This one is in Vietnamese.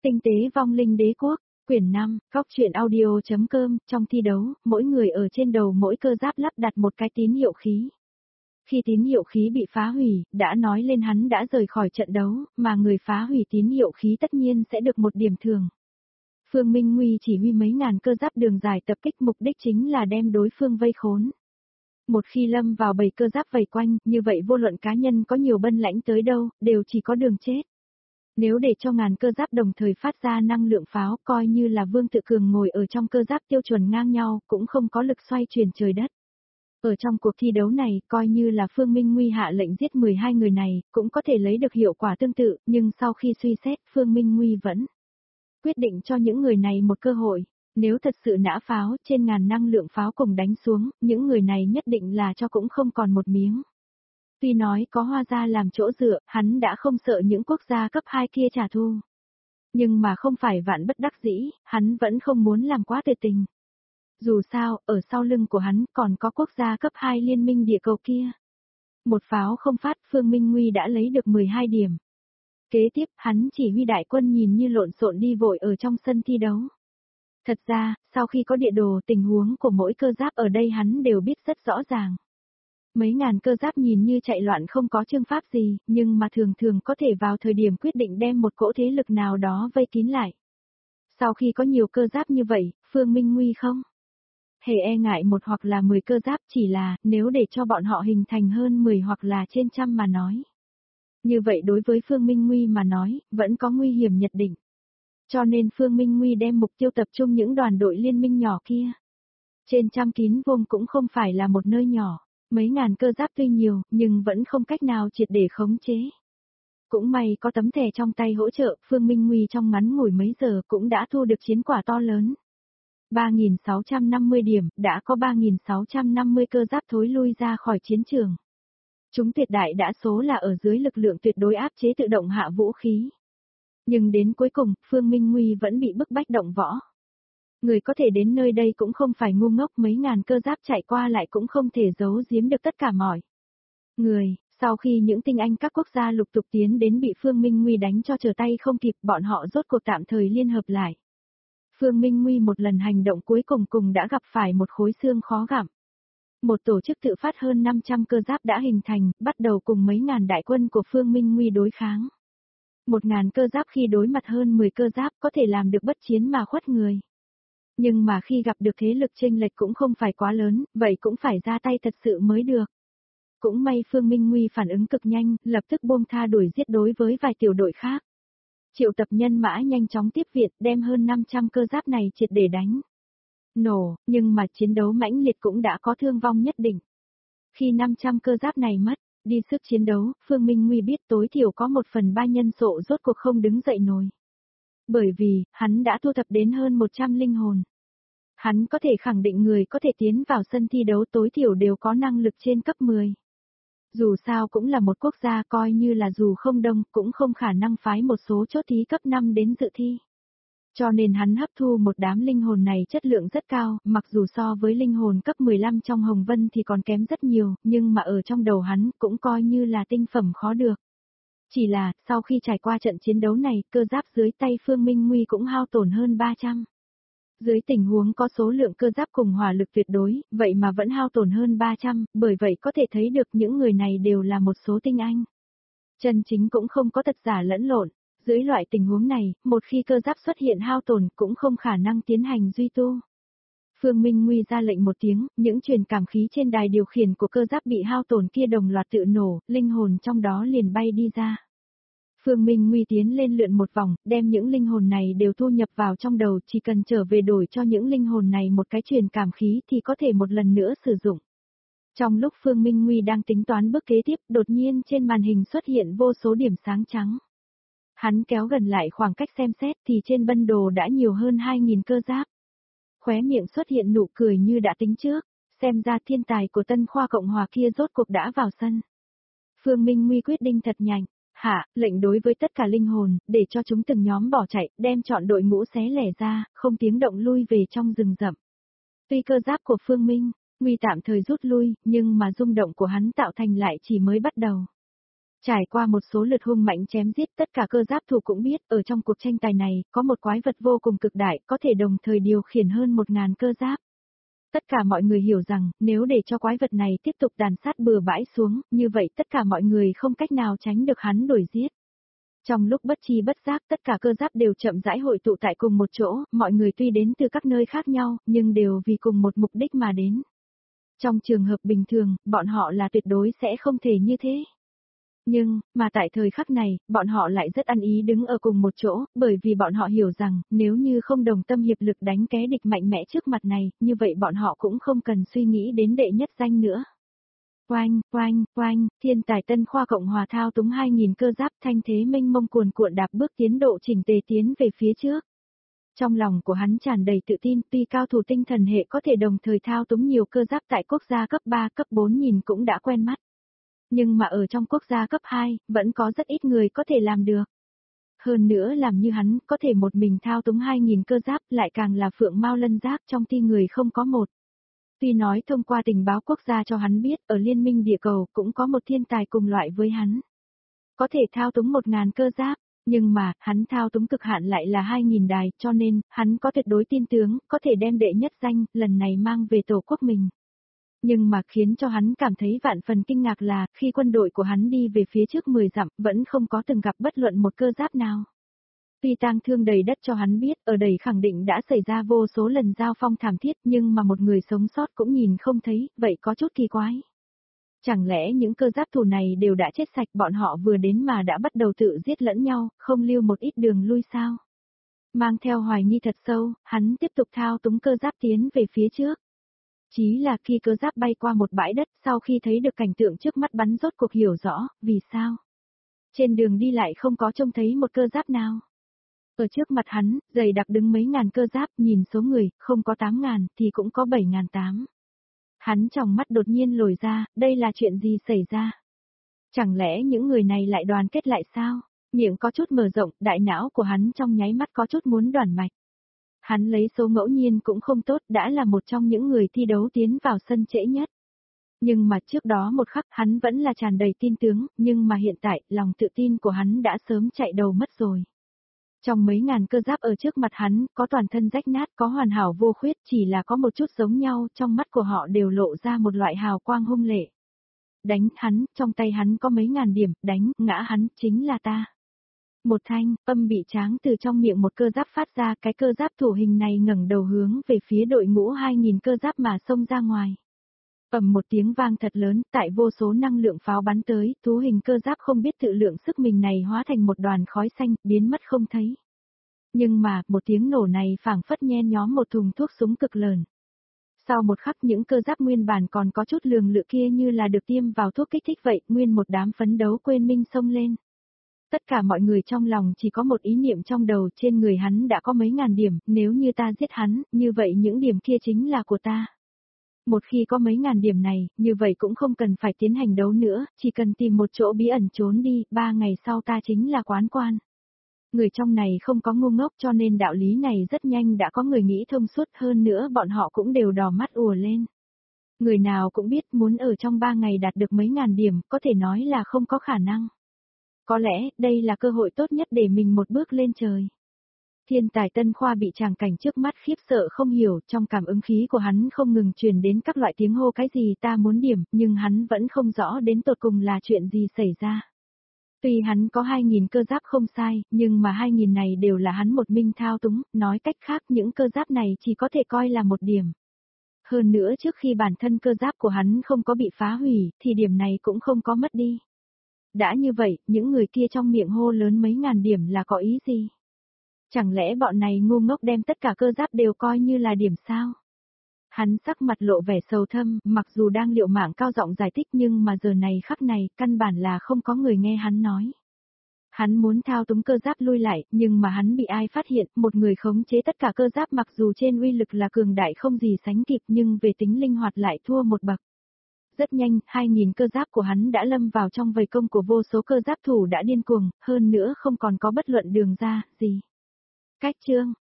Tinh tế vong linh đế quốc, quyển 5, góc truyện audio.com, trong thi đấu, mỗi người ở trên đầu mỗi cơ giáp lắp đặt một cái tín hiệu khí. Khi tín hiệu khí bị phá hủy, đã nói lên hắn đã rời khỏi trận đấu, mà người phá hủy tín hiệu khí tất nhiên sẽ được một điểm thưởng. Phương Minh Nguy chỉ huy mấy ngàn cơ giáp đường dài tập kích, mục đích chính là đem đối phương vây khốn. Một khi lâm vào bầy cơ giáp vây quanh, như vậy vô luận cá nhân có nhiều bân lãnh tới đâu, đều chỉ có đường chết. Nếu để cho ngàn cơ giáp đồng thời phát ra năng lượng pháo, coi như là Vương Tự Cường ngồi ở trong cơ giáp tiêu chuẩn ngang nhau, cũng không có lực xoay chuyển trời đất. Ở trong cuộc thi đấu này, coi như là Phương Minh Nguy hạ lệnh giết 12 người này, cũng có thể lấy được hiệu quả tương tự, nhưng sau khi suy xét, Phương Minh Nguy vẫn quyết định cho những người này một cơ hội. Nếu thật sự nã pháo, trên ngàn năng lượng pháo cùng đánh xuống, những người này nhất định là cho cũng không còn một miếng. Tuy nói có Hoa gia làm chỗ dựa, hắn đã không sợ những quốc gia cấp 2 kia trả thù. Nhưng mà không phải vạn bất đắc dĩ, hắn vẫn không muốn làm quá tuyệt tình. Dù sao, ở sau lưng của hắn còn có quốc gia cấp 2 liên minh địa cầu kia. Một pháo không phát, Phương Minh Nguy đã lấy được 12 điểm. Kế tiếp, hắn chỉ huy đại quân nhìn như lộn xộn đi vội ở trong sân thi đấu. Thật ra, sau khi có địa đồ, tình huống của mỗi cơ giáp ở đây hắn đều biết rất rõ ràng. Mấy ngàn cơ giáp nhìn như chạy loạn không có chương pháp gì, nhưng mà thường thường có thể vào thời điểm quyết định đem một cỗ thế lực nào đó vây kín lại. Sau khi có nhiều cơ giáp như vậy, Phương Minh Nguy không hề e ngại một hoặc là 10 cơ giáp, chỉ là nếu để cho bọn họ hình thành hơn 10 hoặc là trên trăm mà nói. Như vậy đối với Phương Minh Nguy mà nói, vẫn có nguy hiểm nhất định. Cho nên Phương Minh Nguy đem mục tiêu tập trung những đoàn đội liên minh nhỏ kia. Trên trăm kín vuông cũng không phải là một nơi nhỏ. Mấy ngàn cơ giáp tuy nhiều, nhưng vẫn không cách nào triệt để khống chế. Cũng may có tấm thẻ trong tay hỗ trợ, Phương Minh Nguy trong ngắn ngủi mấy giờ cũng đã thu được chiến quả to lớn. 3.650 điểm, đã có 3.650 cơ giáp thối lui ra khỏi chiến trường. Chúng tuyệt đại đa số là ở dưới lực lượng tuyệt đối áp chế tự động hạ vũ khí. Nhưng đến cuối cùng, Phương Minh Nguy vẫn bị bức bách động võ. Người có thể đến nơi đây cũng không phải ngu ngốc, mấy ngàn cơ giáp chạy qua lại cũng không thể giấu giếm được tất cả mọi người. Sau khi những tinh anh các quốc gia lục tục tiến đến bị Phương Minh Nguy đánh cho trở tay không kịp, bọn họ rốt cuộc tạm thời liên hợp lại. Phương Minh Nguy một lần hành động cuối cùng đã gặp phải một khối xương khó gặm. Một tổ chức tự phát hơn 500 cơ giáp đã hình thành, bắt đầu cùng mấy ngàn đại quân của Phương Minh Nguy đối kháng. 1.000 cơ giáp khi đối mặt hơn 10 cơ giáp có thể làm được bất chiến mà khuất người. Nhưng mà khi gặp được thế lực chênh lệch cũng không phải quá lớn, vậy cũng phải ra tay thật sự mới được. Cũng may Phương Minh Nguy phản ứng cực nhanh, lập tức buông tha đuổi giết đối với vài tiểu đội khác. Triệu tập nhân mã nhanh chóng tiếp viện, đem hơn 500 cơ giáp này triệt để đánh nổ, nhưng mà chiến đấu mãnh liệt cũng đã có thương vong nhất định. Khi 500 cơ giáp này mất đi sức chiến đấu, Phương Minh Nguy biết tối thiểu có 1/3 nhân số rốt cuộc không đứng dậy nổi. Bởi vì, hắn đã thu thập đến hơn 100 linh hồn. Hắn có thể khẳng định người có thể tiến vào sân thi đấu tối thiểu đều có năng lực trên cấp 10. Dù sao cũng là một quốc gia, coi như là dù không đông cũng không khả năng phái một số chốt thí cấp 5 đến dự thi. Cho nên hắn hấp thu một đám linh hồn này chất lượng rất cao, mặc dù so với linh hồn cấp 15 trong Hồng Vân thì còn kém rất nhiều, nhưng mà ở trong đầu hắn cũng coi như là tinh phẩm khó được. Chỉ là, sau khi trải qua trận chiến đấu này, cơ giáp dưới tay Phương Minh Nguy cũng hao tổn hơn 300. Dưới tình huống có số lượng cơ giáp cùng hỏa lực tuyệt đối, vậy mà vẫn hao tổn hơn 300, bởi vậy có thể thấy được những người này đều là một số tinh anh. Chân chính cũng không có thật giả lẫn lộn. Dưới loại tình huống này, một khi cơ giáp xuất hiện hao tổn cũng không khả năng tiến hành duy tu. Phương Minh Nguy ra lệnh một tiếng, những truyền cảm khí trên đài điều khiển của cơ giáp bị hao tổn kia đồng loạt tự nổ, linh hồn trong đó liền bay đi ra. Phương Minh Nguy tiến lên lượn một vòng, đem những linh hồn này đều thu nhập vào trong đầu, chỉ cần trở về đổi cho những linh hồn này một cái truyền cảm khí thì có thể một lần nữa sử dụng. Trong lúc Phương Minh Nguy đang tính toán bước kế tiếp, đột nhiên trên màn hình xuất hiện vô số điểm sáng trắng. Hắn kéo gần lại khoảng cách xem xét thì trên bân đồ đã nhiều hơn 2.000 cơ giáp. Khóe miệng xuất hiện nụ cười như đã tính trước, xem ra thiên tài của Tân Khoa Cộng Hòa kia rốt cuộc đã vào sân. Phương Minh Nguy quyết định thật nhanh, lệnh đối với tất cả linh hồn, để cho chúng từng nhóm bỏ chạy, đem chọn đội ngũ xé lẻ ra, không tiếng động lui về trong rừng rậm. Tuy cơ giáp của Phương Minh Nguy tạm thời rút lui, nhưng mà rung động của hắn tạo thành lại chỉ mới bắt đầu. Trải qua một số lượt hung mạnh chém giết, tất cả cơ giáp thủ cũng biết, ở trong cuộc tranh tài này, có một quái vật vô cùng cực đại, có thể đồng thời điều khiển hơn 1000 cơ giáp. Tất cả mọi người hiểu rằng, nếu để cho quái vật này tiếp tục đàn sát bừa bãi xuống, như vậy tất cả mọi người không cách nào tránh được hắn đuổi giết. Trong lúc bất chi bất giác, tất cả cơ giáp đều chậm rãi hội tụ tại cùng một chỗ, mọi người tuy đến từ các nơi khác nhau, nhưng đều vì cùng một mục đích mà đến. Trong trường hợp bình thường, bọn họ là tuyệt đối sẽ không thể như thế. Nhưng, mà tại thời khắc này, bọn họ lại rất ăn ý đứng ở cùng một chỗ, bởi vì bọn họ hiểu rằng, nếu như không đồng tâm hiệp lực đánh ké địch mạnh mẽ trước mặt này, như vậy bọn họ cũng không cần suy nghĩ đến đệ nhất danh nữa. Oanh, oanh, oanh, thiên tài Tân Khoa Cộng Hòa thao túng 2000 cơ giáp thanh thế mênh mông cuồn cuộn đạp bước tiến độ chỉnh tề tiến về phía trước. Trong lòng của hắn tràn đầy tự tin, tuy cao thủ tinh thần hệ có thể đồng thời thao túng nhiều cơ giáp tại quốc gia cấp 3, cấp 4 nhìn cũng đã quen mắt. Nhưng mà ở trong quốc gia cấp 2, vẫn có rất ít người có thể làm được. Hơn nữa làm như hắn, có thể một mình thao túng 2000 cơ giáp, lại càng là phượng mao lân giác trong ti người không có một. Tuy nói thông qua tình báo quốc gia cho hắn biết, ở liên minh địa cầu cũng có một thiên tài cùng loại với hắn. Có thể thao túng 1000 cơ giáp, nhưng mà, hắn thao túng cực hạn lại là 2000 đài, cho nên, hắn có tuyệt đối tin tướng, có thể đem đệ nhất danh, lần này mang về tổ quốc mình. Nhưng mà khiến cho hắn cảm thấy vạn phần kinh ngạc là, khi quân đội của hắn đi về phía trước 10 dặm, vẫn không có từng gặp bất luận một cơ giáp nào. Tuy tang thương đầy đất cho hắn biết, ở đây khẳng định đã xảy ra vô số lần giao phong thảm thiết, nhưng mà một người sống sót cũng nhìn không thấy, vậy có chút kỳ quái. Chẳng lẽ những cơ giáp thủ này đều đã chết sạch, bọn họ vừa đến mà đã bắt đầu tự giết lẫn nhau, không lưu một ít đường lui sao? Mang theo hoài nghi thật sâu, hắn tiếp tục thao túng cơ giáp tiến về phía trước. Chí là khi cơ giáp bay qua một bãi đất, sau khi thấy được cảnh tượng trước mắt bắn rốt cuộc hiểu rõ, vì sao? Trên đường đi lại không có trông thấy một cơ giáp nào. Ở trước mặt hắn, dày đặc đứng mấy ngàn cơ giáp, nhìn số người, không có 8000 thì cũng có 7800. Hắn trong mắt đột nhiên lồi ra, đây là chuyện gì xảy ra? Chẳng lẽ những người này lại đoàn kết lại sao? Miệng có chút mở rộng, đại não của hắn trong nháy mắt có chút muốn đoản mạch. Hắn lấy số ngẫu nhiên cũng không tốt, đã là một trong những người thi đấu tiến vào sân trễ nhất. Nhưng mà trước đó một khắc hắn vẫn là tràn đầy tin tướng, nhưng mà hiện tại, lòng tự tin của hắn đã sớm chạy đầu mất rồi. Trong mấy ngàn cơ giáp ở trước mặt hắn, có toàn thân rách nát, có hoàn hảo vô khuyết, chỉ là có một chút giống nhau, trong mắt của họ đều lộ ra một loại hào quang hung lệ. Đánh hắn, trong tay hắn có mấy ngàn điểm, đánh, ngã hắn, chính là ta. Một thanh, âm bị tráng từ trong miệng một cơ giáp phát ra, cái cơ giáp thủ hình này ngẩng đầu hướng về phía đội ngũ 2000 cơ giáp mà xông ra ngoài. Ầm một tiếng vang thật lớn, tại vô số năng lượng pháo bắn tới, thú hình cơ giáp không biết tự lượng sức mình này hóa thành một đoàn khói xanh, biến mất không thấy. Nhưng mà, một tiếng nổ này phảng phất nhen nhóm một thùng thuốc súng cực lớn. Sau một khắc những cơ giáp nguyên bản còn có chút lường lự kia như là được tiêm vào thuốc kích thích vậy, nguyên một đám phấn đấu quên minh xông lên. Tất cả mọi người trong lòng chỉ có một ý niệm trong đầu, trên người hắn đã có mấy ngàn điểm, nếu như ta giết hắn, như vậy những điểm kia chính là của ta. Một khi có mấy ngàn điểm này, như vậy cũng không cần phải tiến hành đấu nữa, chỉ cần tìm một chỗ bí ẩn trốn đi, 3 ngày sau ta chính là quán quan. Người trong này không có ngu ngốc cho nên đạo lý này rất nhanh đã có người nghĩ thông suốt, hơn nữa bọn họ cũng đều đỏ mắt ùa lên. Người nào cũng biết muốn ở trong 3 ngày đạt được mấy ngàn điểm, có thể nói là không có khả năng. Có lẽ, đây là cơ hội tốt nhất để mình một bước lên trời. Thiên tài Tân Khoa bị tràng cảnh trước mắt khiếp sợ không hiểu, trong cảm ứng khí của hắn không ngừng truyền đến các loại tiếng hô cái gì ta muốn điểm, nhưng hắn vẫn không rõ đến tột cùng là chuyện gì xảy ra. Tuy hắn có 2000 cơ giáp không sai, nhưng mà 2000 này đều là hắn một mình thao túng, nói cách khác những cơ giáp này chỉ có thể coi là một điểm. Hơn nữa trước khi bản thân cơ giáp của hắn không có bị phá hủy, thì điểm này cũng không có mất đi. Đã như vậy, những người kia trong miệng hô lớn mấy ngàn điểm là có ý gì? Chẳng lẽ bọn này ngu ngốc đem tất cả cơ giáp đều coi như là điểm sao? Hắn sắc mặt lộ vẻ sầu thâm, mặc dù đang liều mạng cao giọng giải thích nhưng mà giờ này khắc này, căn bản là không có người nghe hắn nói. Hắn muốn thao túng cơ giáp lui lại, nhưng mà hắn bị ai phát hiện, một người khống chế tất cả cơ giáp mặc dù trên uy lực là cường đại không gì sánh kịp nhưng về tính linh hoạt lại thua một bậc. Rất nhanh, 2000 cơ giáp của hắn đã lâm vào trong vây công của vô số cơ giáp thủ đã điên cuồng, hơn nữa không còn có bất luận đường ra, gì. Cách chương